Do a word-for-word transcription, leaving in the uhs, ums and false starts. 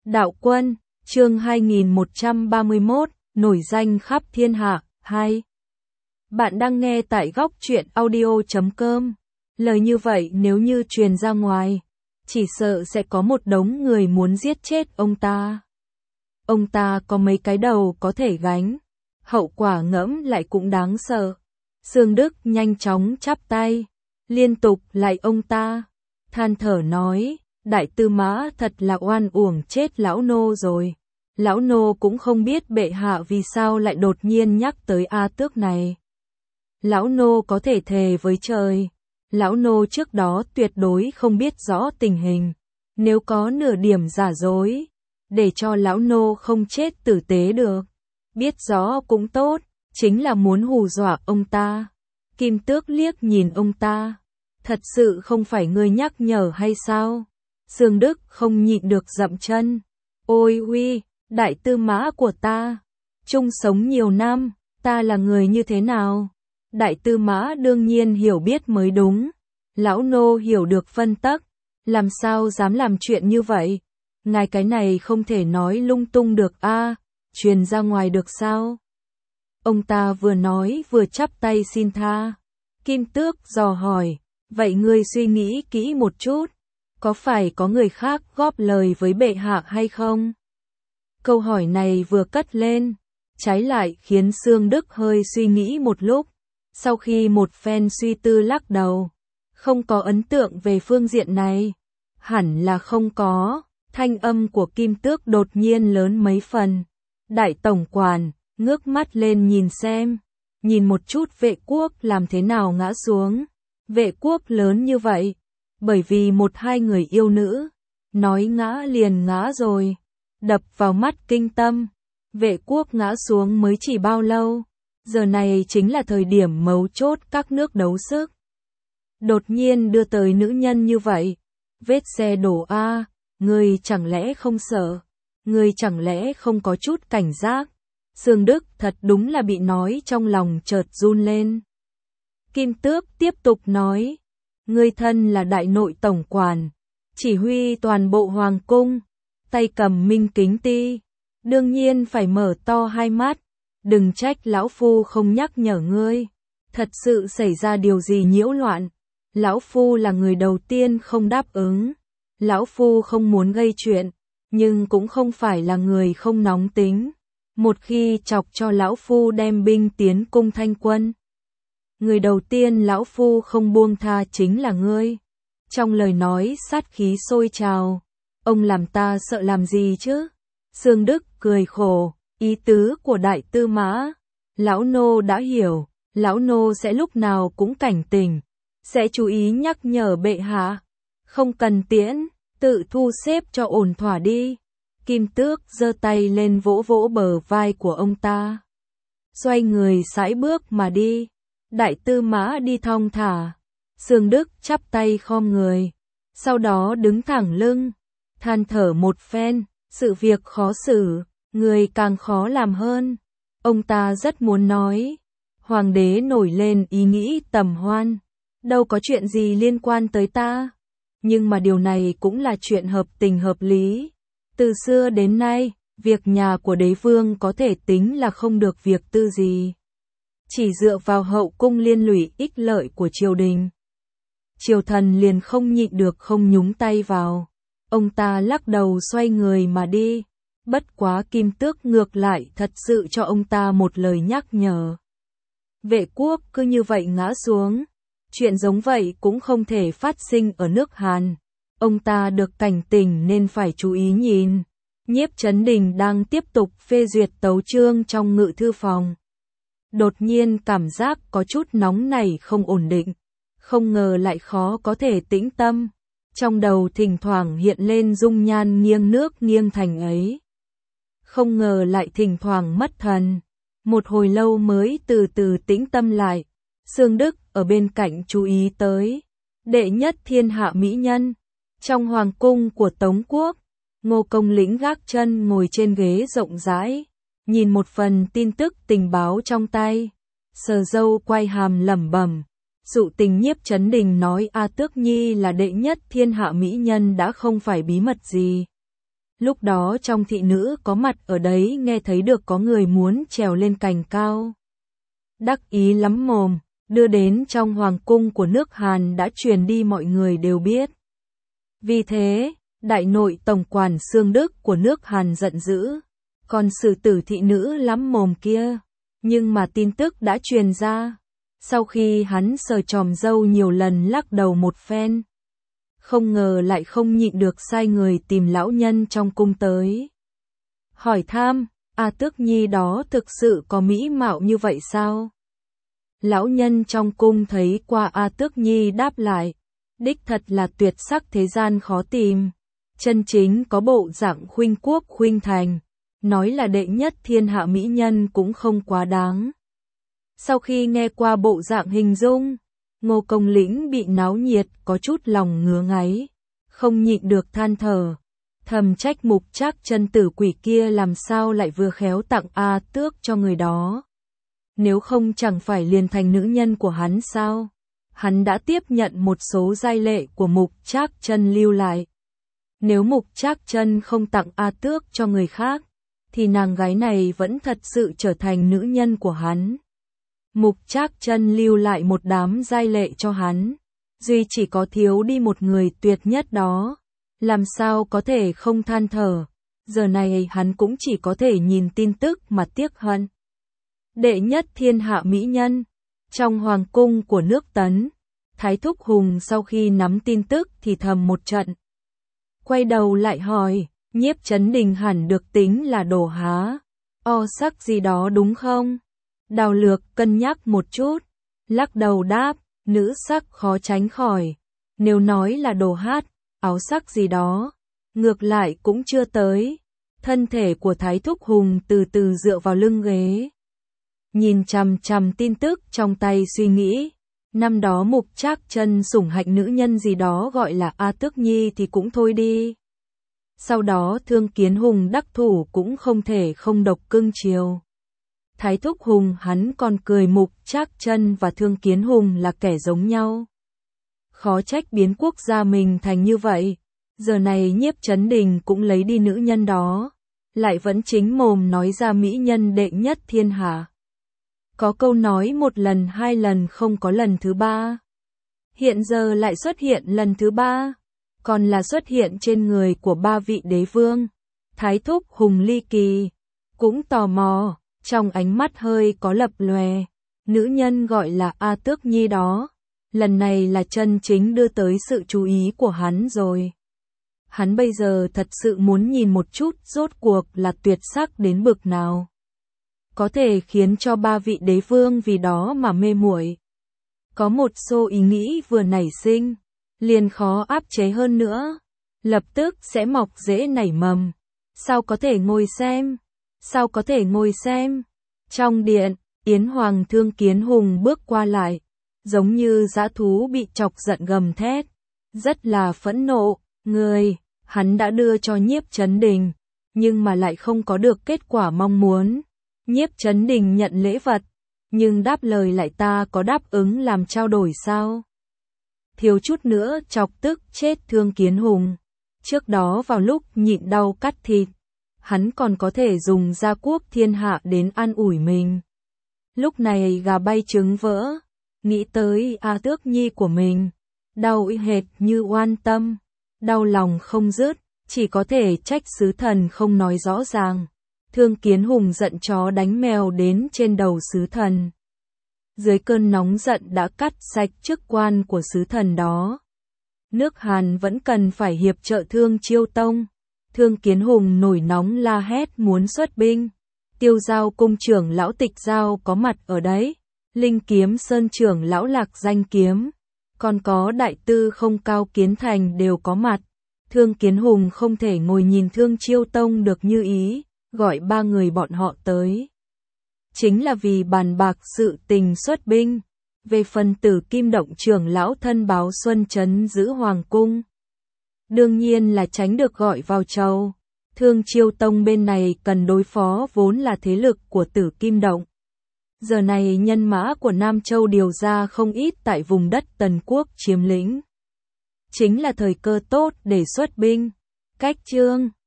Đạo Quân, chương hai nghìn một trăm ba mươi mốt, nổi danh khắp thiên hạ, hai. Bạn đang nghe tại góc truyện audio chấm com. Lời như vậy nếu như truyền ra ngoài, chỉ sợ sẽ có một đống người muốn giết chết ông ta. Ông ta có mấy cái đầu có thể gánh, hậu quả ngẫm lại cũng đáng sợ. Sương Đức nhanh chóng chắp tay, liên tục lạy ông ta, than thở nói, Đại Tư Mã thật là oan uổng chết lão nô rồi. Lão nô cũng không biết bệ hạ vì sao lại đột nhiên nhắc tới A Tước này. Lão nô có thể thề với trời, lão nô trước đó tuyệt đối không biết rõ tình hình. Nếu có nửa điểm giả dối, để cho lão nô không chết tử tế được. Biết rõ cũng tốt, chính là muốn hù dọa ông ta. Kim Tước liếc nhìn ông ta, thật sự không phải ngươi nhắc nhở hay sao? Sương Đức không nhịn được dậm chân. Ôi uy, Đại Tư Mã của ta, chung sống nhiều năm, ta là người như thế nào? Đại Tư Mã đương nhiên hiểu biết mới đúng. Lão nô hiểu được phân tắc, làm sao dám làm chuyện như vậy? Ngài cái này không thể nói lung tung được a, truyền ra ngoài được sao? Ông ta vừa nói vừa chắp tay xin tha. Kim Tước dò hỏi, vậy ngươi suy nghĩ kỹ một chút, có phải có người khác góp lời với bệ hạ hay không? Câu hỏi này vừa cất lên, trái lại khiến Sương Đức hơi suy nghĩ một lúc, sau khi một phen suy tư lắc đầu, không có ấn tượng về phương diện này. Hẳn là không có. Thanh âm của Kim Tước đột nhiên lớn mấy phần. Đại tổng quản ngước mắt lên nhìn xem, nhìn một chút Vệ Quốc làm thế nào ngã xuống. Vệ Quốc lớn như vậy, bởi vì một hai người yêu nữ, nói ngã liền ngã rồi, đập vào mắt kinh tâm. Vệ Quốc ngã xuống mới chỉ bao lâu, giờ này chính là thời điểm mấu chốt các nước đấu sức. Đột nhiên đưa tới nữ nhân như vậy, vết xe đổ a, ngươi chẳng lẽ không sợ, ngươi chẳng lẽ không có chút cảnh giác? Sương Đức thật đúng là bị nói trong lòng chợt run lên. Kim Tước tiếp tục nói, ngươi thân là đại nội tổng quản, chỉ huy toàn bộ hoàng cung, tay cầm minh kính ti, đương nhiên phải mở to hai mắt, đừng trách lão phu không nhắc nhở ngươi, thật sự xảy ra điều gì nhiễu loạn, lão phu là người đầu tiên không đáp ứng, lão phu không muốn gây chuyện, nhưng cũng không phải là người không nóng tính, một khi chọc cho lão phu đem binh tiến cung Thanh Quân. Người đầu tiên lão phu không buông tha chính là ngươi. Trong lời nói sát khí sôi trào, ông làm ta sợ làm gì chứ? Sương Đức cười khổ, ý tứ của Đại Tư Mã, lão nô đã hiểu, lão nô sẽ lúc nào cũng cảnh tỉnh, sẽ chú ý nhắc nhở bệ hạ, không cần tiễn, tự thu xếp cho ổn thỏa đi. Kim Tước giơ tay lên vỗ vỗ bờ vai của ông ta, xoay người sải bước mà đi. Đại Tư Mã đi thong thả, Sương Đức chắp tay khom người, sau đó đứng thẳng lưng, than thở một phen, sự việc khó xử, người càng khó làm hơn. Ông ta rất muốn nói, hoàng đế nổi lên ý nghĩ tầm hoan, đâu có chuyện gì liên quan tới ta, nhưng mà điều này cũng là chuyện hợp tình hợp lý. Từ xưa đến nay, việc nhà của đế vương có thể tính là không được việc tư gì. Chỉ dựa vào hậu cung liên lụy ích lợi của triều đình, triều thần liền không nhịn được không nhúng tay vào. Ông ta lắc đầu xoay người mà đi, bất quá Kim Tước ngược lại thật sự cho ông ta một lời nhắc nhở. Vệ Quốc cứ như vậy ngã xuống, chuyện giống vậy cũng không thể phát sinh ở nước Hàn. Ông ta được cảnh tỉnh nên phải chú ý nhìn. Nhiếp Chấn Đình đang tiếp tục phê duyệt tấu chương trong ngự thư phòng. Đột nhiên cảm giác có chút nóng nảy không ổn định, không ngờ lại khó có thể tĩnh tâm. Trong đầu thỉnh thoảng hiện lên dung nhan nghiêng nước nghiêng thành ấy. Không ngờ lại thỉnh thoảng mất thần. Một hồi lâu mới từ từ tĩnh tâm lại. Sương Đức ở bên cạnh chú ý tới. Đệ nhất thiên hạ mỹ nhân. Trong hoàng cung của Tống Quốc, Ngô Công Lĩnh gác chân ngồi trên ghế rộng rãi, nhìn một phần tin tức tình báo trong tay, sờ râu quay hàm lẩm bẩm, Dụ tình Nhiếp Chấn Đình nói A Tước Nhi là đệ nhất thiên hạ mỹ nhân đã không phải bí mật gì. Lúc đó trong thị nữ có mặt ở đấy nghe thấy được có người muốn trèo lên cành cao. Đắc ý lắm mồm, đưa đến trong hoàng cung của nước Hàn đã truyền đi mọi người đều biết. Vì thế, đại nội tổng quản Xương Đức của nước Hàn giận dữ, còn xử tử thị nữ lắm mồm kia. Nhưng mà tin tức đã truyền ra, sau khi hắn sờ tròm râu nhiều lần lắc đầu một phen. Không ngờ lại không nhịn được sai người tìm lão nhân trong cung tới. Hỏi thăm, A Tước Nhi đó thực sự có mỹ mạo như vậy sao? Lão nhân trong cung thấy qua A Tước Nhi đáp lại, đích thật là tuyệt sắc thế gian khó tìm. Chân chính có bộ dạng khuynh quốc khuynh thành, nói là đệ nhất thiên hạ mỹ nhân cũng không quá đáng. Sau khi nghe qua bộ dạng hình dung, Ngô Công Lĩnh bị náo nhiệt có chút lòng ngứa ngáy, không nhịn được than thở, thầm trách Mục Trác Chân tử quỷ kia làm sao lại vừa khéo tặng A Tước cho người đó. Nếu không chẳng phải liền thành nữ nhân của hắn sao? Hắn đã tiếp nhận một số giai lệ của Mục Trác Chân lưu lại. Nếu Mục Trác Chân không tặng A Tước cho người khác, thì nàng gái này vẫn thật sự trở thành nữ nhân của hắn. Mục Trác Chân lưu lại một đám giai lệ cho hắn, duy chỉ có thiếu đi một người tuyệt nhất đó, làm sao có thể không than thở. Giờ này hắn cũng chỉ có thể nhìn tin tức mà tiếc hận. Đệ nhất thiên hạ mỹ nhân, trong hoàng cung của nước Tấn, Thái Thúc Hùng sau khi nắm tin tức thì thầm một trận. Quay đầu lại hỏi, Nhiếp Chấn Đình hẳn được tính là đồ há, o sắc gì đó đúng không? Đào Lược cân nhắc một chút, lắc đầu đáp, nữ sắc khó tránh khỏi. Nếu nói là đồ hát, áo sắc gì đó, ngược lại cũng chưa tới. Thân thể của Thái Thúc Hùng từ từ dựa vào lưng ghế, nhìn chằm chằm tin tức trong tay suy nghĩ. Năm đó Mục Trác Chân sủng hạnh nữ nhân gì đó gọi là A Tước Nhi thì cũng thôi đi. Sau đó Thương Kiến Hùng đắc thủ cũng không thể không độc cưng chiều. Thái Thúc Hùng hắn còn cười Mục Trác Chân và Thương Kiến Hùng là kẻ giống nhau. Khó trách biến quốc gia mình thành như vậy. Giờ này Nhiếp Chấn Đình cũng lấy đi nữ nhân đó, lại vẫn chính mồm nói ra mỹ nhân đệ nhất thiên hạ. Có câu nói một lần hai lần không có lần thứ ba. Hiện giờ lại xuất hiện lần thứ ba, còn là xuất hiện trên người của ba vị đế vương. Thái Thúc Hùng ly kỳ, cũng tò mò, trong ánh mắt hơi có lập lòe. Nữ nhân gọi là A Tước Nhi đó, lần này là chân chính đưa tới sự chú ý của hắn rồi. Hắn bây giờ thật sự muốn nhìn một chút rốt cuộc là tuyệt sắc đến bực nào, có thể khiến cho ba vị đế vương vì đó mà mê muội. Có một số ý nghĩ vừa nảy sinh, liền khó áp chế hơn nữa, lập tức sẽ mọc rễ nảy mầm. Sao có thể ngồi xem? Sao có thể ngồi xem? Trong điện, Yến Hoàng Thương Kiến Hùng bước qua lại, giống như dã thú bị chọc giận gầm thét, rất là phẫn nộ. Người, hắn đã đưa cho Nhiếp Chấn Đình, nhưng mà lại không có được kết quả mong muốn. Nhiếp Chấn Đình nhận lễ vật, nhưng đáp lời lại ta có đáp ứng làm trao đổi sao? Thiếu chút nữa chọc tức chết Thương Kiến Hùng. Trước đó vào lúc nhịn đau cắt thịt, hắn còn có thể dùng gia quốc thiên hạ đến an ủi mình. Lúc này gà bay trứng vỡ, nghĩ tới A Tước Nhi của mình, đau y hệt như oan tâm, đau lòng không dứt, chỉ có thể trách sứ thần không nói rõ ràng. Thương Kiến Hùng giận chó đánh mèo đến trên đầu sứ thần. Dưới cơn nóng giận đã cắt sạch chức quan của sứ thần đó. Nước Hàn vẫn cần phải hiệp trợ Thương Chiêu Tông. Thương Kiến Hùng nổi nóng la hét muốn xuất binh. Tiêu Giao cung trưởng lão Tịch Giao có mặt ở đấy. Linh Kiếm Sơn trưởng lão Lạc Danh Kiếm, còn có đại tư Không Cao Kiến Thành đều có mặt. Thương Kiến Hùng không thể ngồi nhìn Thương Chiêu Tông được như ý, gọi ba người bọn họ tới. Chính là vì bàn bạc sự tình xuất binh. Về phần Tử Kim Động trưởng lão thân báo Xuân trấn giữ hoàng cung, đương nhiên là tránh được gọi vào chầu. Thương Chiêu Tông bên này cần đối phó vốn là thế lực của Tử Kim Động. Giờ này nhân mã của Nam Châu điều ra không ít tại vùng đất Tần Quốc chiếm lĩnh. Chính là thời cơ tốt để xuất binh. Cách chương